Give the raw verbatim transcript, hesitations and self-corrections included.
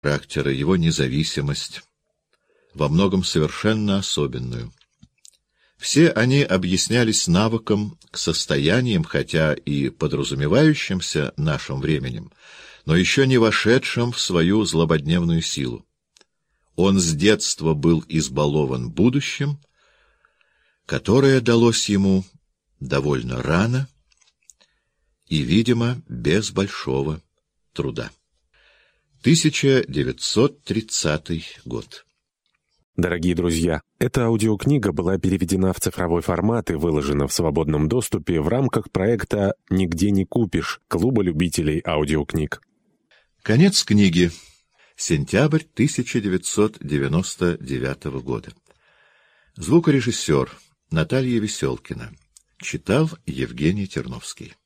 характера, его независимость, во многом совершенно особенную. Все они объяснялись навыком к состояниям, хотя и подразумевающимся нашим временем, но еще не вошедшим в свою злободневную силу. Он с детства был избалован будущим, которое далось ему довольно рано и, видимо, без большого труда. тысяча девятьсот тридцатый год. Дорогие друзья, эта аудиокнига была переведена в цифровой формат и выложена в свободном доступе в рамках проекта «Нигде не купишь» Клуба любителей аудиокниг. Конец книги. Сентябрь тысяча девятьсот девяносто девятого года. Звукорежиссер Наталья Веселкина. Читал Евгений Терновский.